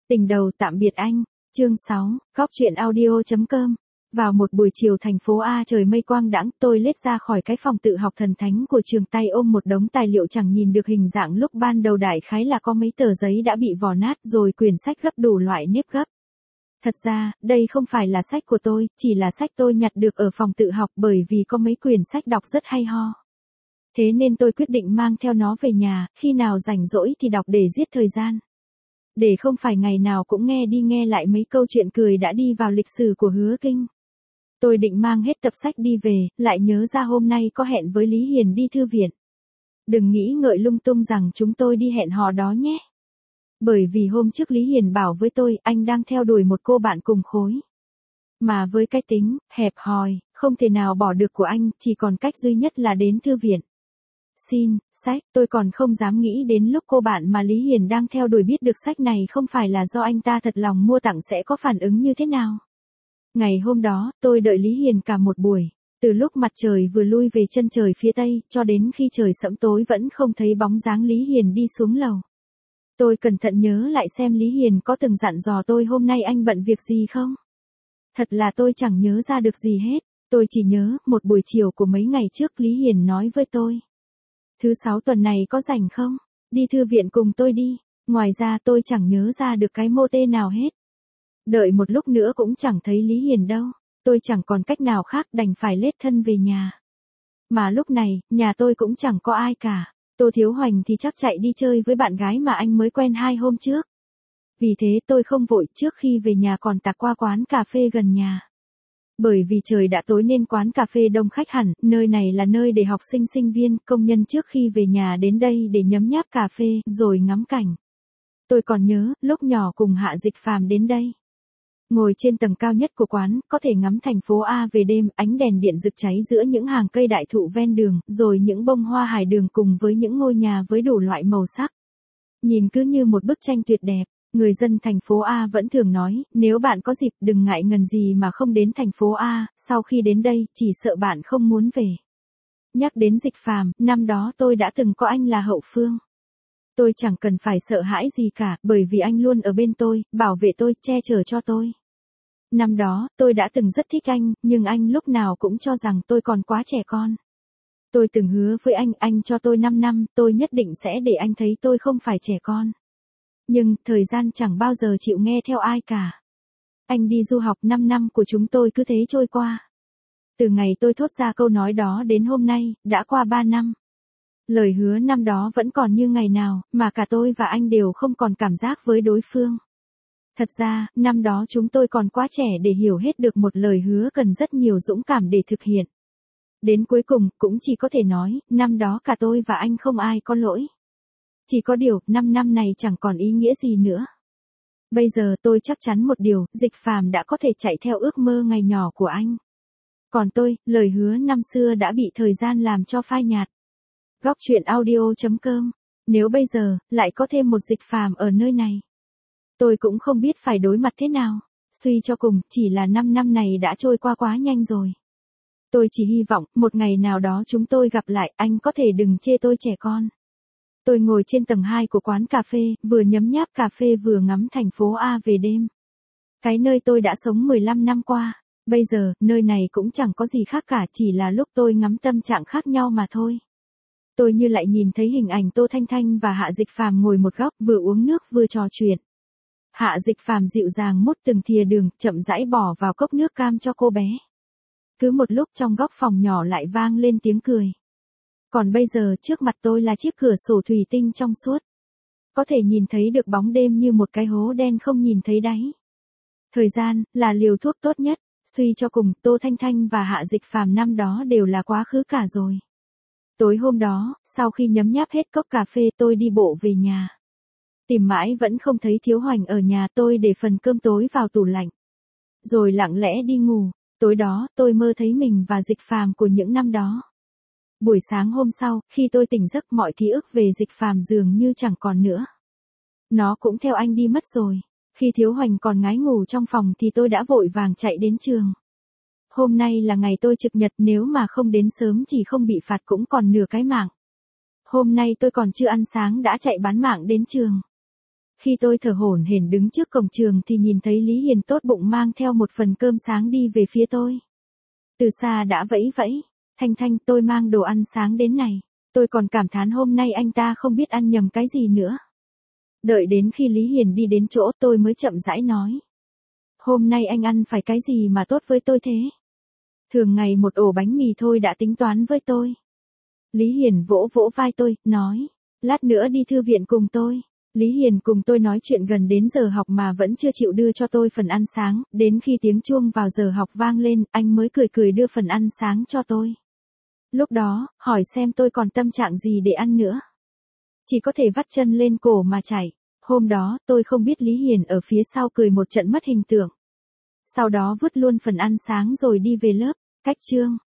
Tình đầu tạm biệt anh, chương 6, góc truyện audio.com. Vào một buổi chiều thành phố A trời mây quang đãng, tôi lết ra khỏi cái phòng tự học thần thánh của trường, tay ôm một đống tài liệu chẳng nhìn được hình dạng lúc ban đầu, đại khái là có mấy tờ giấy đã bị vò nát, rồi quyển sách gấp đủ loại nếp gấp. Thật ra, đây không phải là sách của tôi, chỉ là sách tôi nhặt được ở phòng tự học, bởi vì có mấy quyển sách đọc rất hay ho. Thế nên tôi quyết định mang theo nó về nhà, khi nào rảnh rỗi thì đọc để giết thời gian. Để không phải ngày nào cũng nghe đi nghe lại mấy câu chuyện cười đã đi vào lịch sử của Hứa Kinh. Tôi định mang hết tập sách đi về, lại nhớ ra hôm nay có hẹn với Lý Hiền đi thư viện. Đừng nghĩ ngợi lung tung rằng chúng tôi đi hẹn hò đó nhé. Bởi vì hôm trước Lý Hiền bảo với tôi anh đang theo đuổi một cô bạn cùng khối. Mà với cái tính hẹp hòi, không thể nào bỏ được của anh, chỉ còn cách duy nhất là đến thư viện. Xin, sách, tôi còn không dám nghĩ đến lúc cô bạn mà Lý Hiền đang theo đuổi biết được sách này không phải là do anh ta thật lòng mua tặng sẽ có phản ứng như thế nào. Ngày hôm đó, tôi đợi Lý Hiền cả một buổi, từ lúc mặt trời vừa lui về chân trời phía tây, cho đến khi trời sẫm tối vẫn không thấy bóng dáng Lý Hiền đi xuống lầu. Tôi cẩn thận nhớ lại xem Lý Hiền có từng dặn dò tôi hôm nay anh bận việc gì không. Thật là tôi chẳng nhớ ra được gì hết, tôi chỉ nhớ, một buổi chiều của mấy ngày trước Lý Hiền nói với tôi. Thứ 6 tuần này có rảnh không? Đi thư viện cùng tôi đi. Ngoài ra tôi chẳng nhớ ra được cái mô tê nào hết. Đợi một lúc nữa cũng chẳng thấy Lý Hiền đâu. Tôi chẳng còn cách nào khác đành phải lết thân về nhà. Mà lúc này, nhà tôi cũng chẳng có ai cả. Tô Thiếu Hoành thì chắc chạy đi chơi với bạn gái mà anh mới quen 2 hôm trước. Vì thế tôi không vội, trước khi về nhà còn tạt qua quán cà phê gần nhà. Bởi vì trời đã tối nên quán cà phê đông khách hẳn, nơi này là nơi để học sinh sinh viên, công nhân trước khi về nhà đến đây để nhấm nháp cà phê, rồi ngắm cảnh. Tôi còn nhớ, lúc nhỏ cùng Hạ Dịch Phàm đến đây. Ngồi trên tầng cao nhất của quán, có thể ngắm thành phố A về đêm, ánh đèn điện rực cháy giữa những hàng cây đại thụ ven đường, rồi những bông hoa hải đường cùng với những ngôi nhà với đủ loại màu sắc. Nhìn cứ như một bức tranh tuyệt đẹp. Người dân thành phố A vẫn thường nói, nếu bạn có dịp đừng ngại ngần gì mà không đến thành phố A, sau khi đến đây, chỉ sợ bạn không muốn về. Nhắc đến Dịch Phàm, năm đó tôi đã từng có anh là hậu phương. Tôi chẳng cần phải sợ hãi gì cả, bởi vì anh luôn ở bên tôi, bảo vệ tôi, che chở cho tôi. Năm đó, tôi đã từng rất thích anh, nhưng anh lúc nào cũng cho rằng tôi còn quá trẻ con. Tôi từng hứa với anh cho tôi 5 năm, tôi nhất định sẽ để anh thấy tôi không phải trẻ con. Nhưng, thời gian chẳng bao giờ chịu nghe theo ai cả. Anh đi du học 5 năm của chúng tôi cứ thế trôi qua. Từ ngày tôi thốt ra câu nói đó đến hôm nay, đã qua 3 năm. Lời hứa năm đó vẫn còn như ngày nào, mà cả tôi và anh đều không còn cảm giác với đối phương. Thật ra, năm đó chúng tôi còn quá trẻ để hiểu hết được một lời hứa cần rất nhiều dũng cảm để thực hiện. Đến cuối cùng, cũng chỉ có thể nói, năm đó cả tôi và anh không ai có lỗi. Chỉ có điều, 5 năm này chẳng còn ý nghĩa gì nữa. Bây giờ tôi chắc chắn một điều, Dịch Phàm đã có thể chạy theo ước mơ ngày nhỏ của anh. Còn tôi, lời hứa năm xưa đã bị thời gian làm cho phai nhạt. Góc truyện audio.com. Nếu bây giờ, lại có thêm một Dịch Phàm ở nơi này, tôi cũng không biết phải đối mặt thế nào. Suy cho cùng, chỉ là 5 năm này đã trôi qua quá nhanh rồi. Tôi chỉ hy vọng, một ngày nào đó chúng tôi gặp lại, anh có thể đừng chê tôi trẻ con. Tôi ngồi trên tầng 2 của quán cà phê, vừa nhấm nháp cà phê vừa ngắm thành phố A về đêm. Cái nơi tôi đã sống 15 năm qua, bây giờ, nơi này cũng chẳng có gì khác cả, chỉ là lúc tôi ngắm tâm trạng khác nhau mà thôi. Tôi như lại nhìn thấy hình ảnh Tô Thanh Thanh và Hạ Dịch Phàm ngồi một góc, vừa uống nước vừa trò chuyện. Hạ Dịch Phàm dịu dàng múc từng thìa đường, chậm rãi bỏ vào cốc nước cam cho cô bé. Cứ một lúc trong góc phòng nhỏ lại vang lên tiếng cười. Còn bây giờ trước mặt tôi là chiếc cửa sổ thủy tinh trong suốt. Có thể nhìn thấy được bóng đêm như một cái hố đen không nhìn thấy đáy. Thời gian, là liều thuốc tốt nhất, suy cho cùng, Tô Thanh Thanh và Hạ Dịch Phàm năm đó đều là quá khứ cả rồi. Tối hôm đó, sau khi nhấm nháp hết cốc cà phê tôi đi bộ về nhà. Tìm mãi vẫn không thấy Thiếu Hoành ở nhà, tôi để phần cơm tối vào tủ lạnh. Rồi lặng lẽ đi ngủ, tối đó tôi mơ thấy mình và Dịch Phàm của những năm đó. Buổi sáng hôm sau, khi tôi tỉnh giấc mọi ký ức về Dịch Phàm dường như chẳng còn nữa. Nó cũng theo anh đi mất rồi. Khi Thiếu Hoành còn ngái ngủ trong phòng thì tôi đã vội vàng chạy đến trường. Hôm nay là ngày tôi trực nhật, nếu mà không đến sớm chỉ không bị phạt cũng còn nửa cái mạng. Hôm nay tôi còn chưa ăn sáng đã chạy bán mạng đến trường. Khi tôi thở hổn hển đứng trước cổng trường thì nhìn thấy Lý Hiền tốt bụng mang theo một phần cơm sáng đi về phía tôi. Từ xa đã vẫy vẫy, Thanh Thanh tôi mang đồ ăn sáng đến này. Tôi còn cảm thán hôm nay anh ta không biết ăn nhầm cái gì nữa. Đợi đến khi Lý Hiền đi đến chỗ tôi mới chậm rãi nói. Hôm nay anh ăn phải cái gì mà tốt với tôi thế? Thường ngày một ổ bánh mì thôi đã tính toán với tôi. Lý Hiền vỗ vỗ vai tôi, nói. Lát nữa đi thư viện cùng tôi. Lý Hiền cùng tôi nói chuyện gần đến giờ học mà vẫn chưa chịu đưa cho tôi phần ăn sáng, đến khi tiếng chuông vào giờ học vang lên, anh mới cười cười đưa phần ăn sáng cho tôi. Lúc đó, hỏi xem tôi còn tâm trạng gì để ăn nữa. Chỉ có thể vắt chân lên cổ mà chạy. Hôm đó, tôi không biết Lý Hiền ở phía sau cười một trận mất hình tượng. Sau đó vứt luôn phần ăn sáng rồi đi về lớp. Cách chương